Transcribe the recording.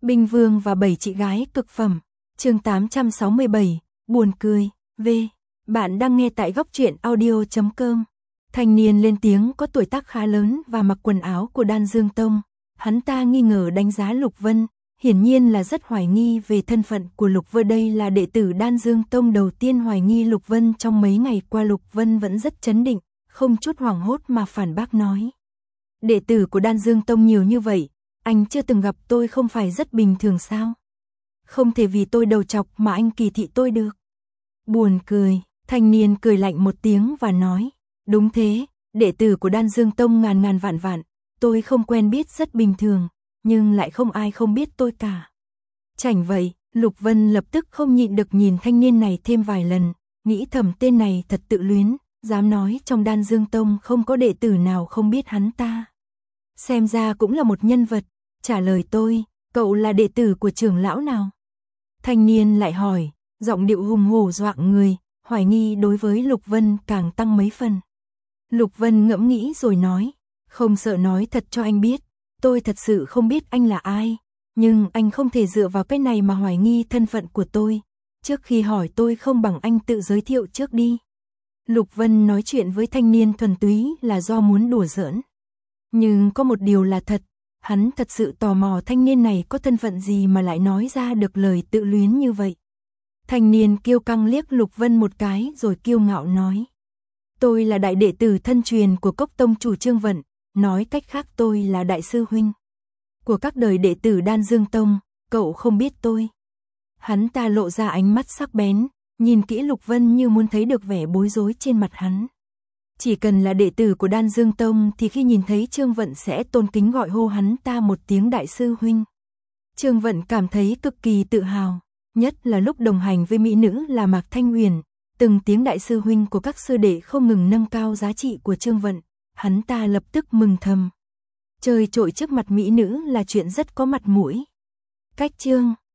Binh Vương và 7 chị gái cực phẩm. Chương 867, buồn cười. V. Bạn đang nghe tại góc truyện audio.com. Thanh niên lên tiếng có tuổi tác khá lớn và mặc quần áo của Đan Dương Tông. Hắn ta nghi ngờ đánh giá Lục Vân, hiển nhiên là rất hoài nghi về thân phận của Lục Vân. Đây là đệ tử Đan Dương Tông đầu tiên hoài nghi Lục Vân trong mấy ngày qua. Lục Vân vẫn rất trấn định, không chút hoảng hốt mà phản bác nói. Đệ tử của Đan Dương Tông nhiều như vậy, anh chưa từng gặp tôi không phải rất bình thường sao? Không thể vì tôi đầu trọc mà anh kỳ thị tôi được. Buồn cười, thanh niên cười lạnh một tiếng và nói, đúng thế, đệ tử của Đan Dương Tông ngàn ngàn vạn vạn, tôi không quen biết rất bình thường, nhưng lại không ai không biết tôi cả. Chảnh vậy, Lục Vân lập tức không nhịn được nhìn thanh niên này thêm vài lần, nghĩ thầm tên này thật tự luyến, dám nói trong Đan Dương Tông không có đệ tử nào không biết hắn ta. Xem ra cũng là một nhân vật, trả lời tôi, cậu là đệ tử của trưởng lão nào? Thanh niên lại hỏi, giọng điệu hùng hổ dọa người, hoài nghi đối với Lục Vân càng tăng mấy phần. Lục Vân ngẫm nghĩ rồi nói, không sợ nói thật cho anh biết, tôi thật sự không biết anh là ai, nhưng anh không thể dựa vào cái này mà hoài nghi thân phận của tôi, trước khi hỏi tôi không bằng anh tự giới thiệu trước đi. Lục Vân nói chuyện với thanh niên thuần túy là do muốn đùa giỡn. Nhưng có một điều là thật, hắn thật sự tò mò thanh niên này có thân phận gì mà lại nói ra được lời tự luyến như vậy. Thanh niên kiêu căng liếc Lục Vân một cái rồi kiêu ngạo nói. Tôi là đại đệ tử thân truyền của Cốc Tông chủ Trương Vận, nói cách khác tôi là đại sư huynh của các đời đệ tử Đan Dương Tông, cậu không biết tôi. Hắn ta lộ ra ánh mắt sắc bén, nhìn kỹ Lục Vân như muốn thấy được vẻ bối rối trên mặt hắn. Chỉ cần là đệ tử của Đan Dương Tông thì khi nhìn thấy Trương Vận sẽ tôn kính gọi hô hắn ta một tiếng đại sư huynh. Trương Vận cảm thấy cực kỳ tự hào, nhất là lúc đồng hành với mỹ nữ là Mạc Thanh Uyển, từng tiếng đại sư huynh của các sư đệ không ngừng nâng cao giá trị của Trương Vận, hắn ta lập tức mừng thầm. Chơi trội trước mặt mỹ nữ là chuyện rất có mặt mũi. Cách chương